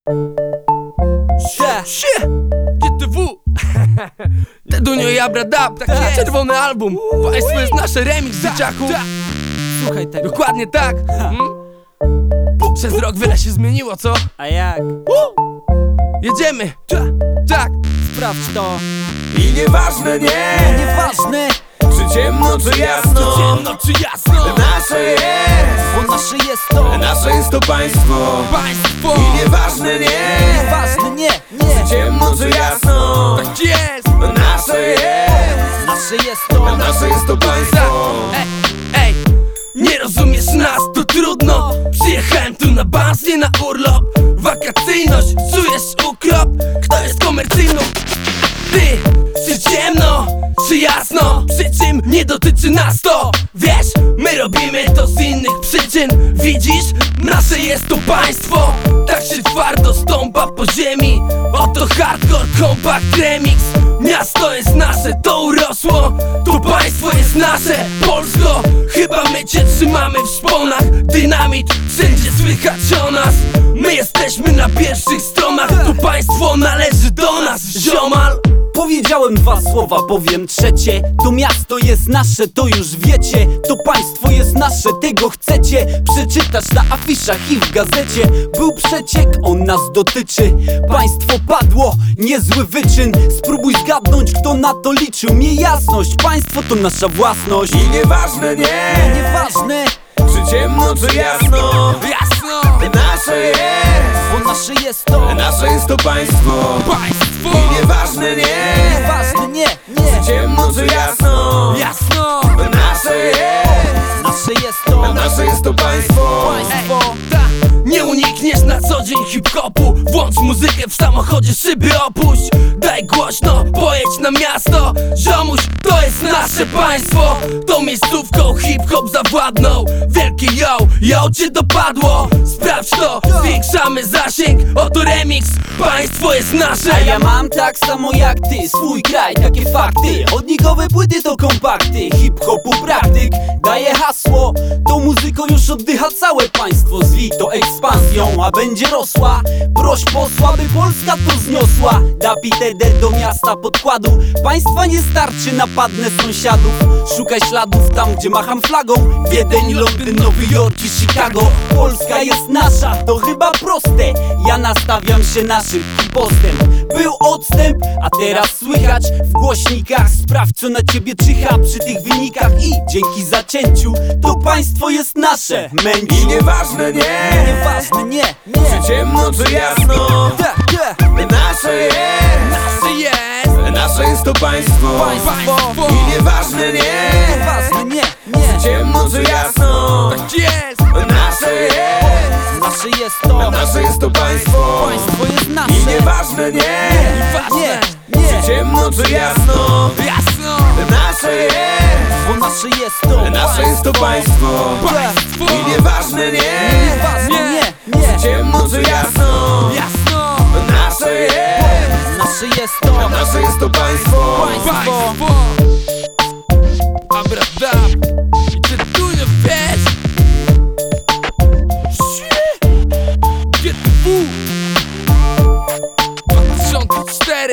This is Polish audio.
GTW Dedunio i Abradab, taki czerwony album. Państwo jest nasze remix, dzieciaku. Słuchaj tego. Dokładnie tak. Przez rok wiele się zmieniło, co? A jak? Jedziemy. Tak. Sprawdź to. I nieważne, Nieważne, czy ciemno, czy jasno, Ciemno czy jasno, nasze jest, bo nasze jest to. nasze jest to państwo. państwo. I nieważne, Nieważne, nie. ciemno, czy jasno, Tak jest. nasze jest, Nasze jest to. nasze jest to państwo. Ej, nie rozumiesz nas, to trudno. Przyjechałem tu na bans, nie na urlop. Wakacyjność, czujesz ukrop. Kto jest komercyjną? Ty, czy ciemno, czy jasno? Przy czym nie dotyczy nas to. Wiesz, my robimy to z innych przyczyn. Widzisz, nasze jest to państwo. Tak się twardo stąpa po ziemi. Oto hardcore, compact remix. Miasto jest nasze, to urosło. To państwo jest nasze, Polsko. Chyba my cię trzymamy w szponach. Dynamit, wszędzie słychać o nas. My jesteśmy na pierwszych stronach. To państwo należy do nas, ziomal. Powiedziałem dwa słowa, powiem trzecie. To miasto jest nasze, to już wiecie. To państwo jest nasze, tego chcecie przeczytać na afiszach i w gazecie. Był przeciek, on nas dotyczy. Państwo padło, niezły wyczyn. Spróbuj zgadnąć, kto na to liczył. Miej jasność, państwo to nasza własność. I nieważne, Nieważne, czy ciemno, czy jasno, Jasno, nasze jest, bo nasze jest to. nasze jest to państwo. państwo. I nieważne, Nieważne, nie. ciemno, czy jasno, Jasno, nasze jest, Nasze jest to. nasze jest to państwo. Państwo. nie unikniesz na co dzień hip-hopu. Włącz muzykę w samochodzie, szyby opuść. Daj głośno, pojedź na miasto. Ziomuś, to jest nasze państwo. Tą miejscówką hip-hop zawładnął. Wielkie yo cię dopadło. Sprawdź to, zwiększamy zasięg. Oto remix, państwo jest nasze. A ja mam tak samo jak ty, swój kraj, takie fakty. Chodnikowe płyty to kompakty, hip-hopu praktyk daje hasło. Tą muzyką już oddycha całe państwo. Zwij to ekspansją, a będzie rosła. Proś posła, by Polska to zniosła. Da Peter do miasta podkładu. Państwa nie starczy, napadnę sąsiadów. Szukaj śladów tam, gdzie macham flagą. Wiedeń, Londyn, Nowy Jork i Chicago. Polska jest nasza, to chyba proste. Ja nastawiam się na szybki postęp. Był odstęp, a teraz słychać w głośnikach. Sprawdź, co na ciebie czyha przy tych wynikach. I dzięki zacięciu to państwo jest nasze, I męciu. nieważne, Nieważne, nie. czy ciemno, czy jasno, nasze jest, Nasze jest nasze jest to państwo. państwo. I nieważne, Nieważne, nie. ciemno, czy jasno, Tak jest, nasze jest, Nasze jest to. nasze jest to państwo. Państwo jest I nasze. nieważne, ważne. czy ciemno, czy jasno, Jasno, nasze jest, Bo nasze jest to. nasze jest to państwo. państwo. I nieważne, Nieważne, nie. ciemno, czy jasno, Jasno, nasze jest, Nasze jest to. nasze jest to państwo. państwo. Abradab i Dedunio, wiesz. GTW 2004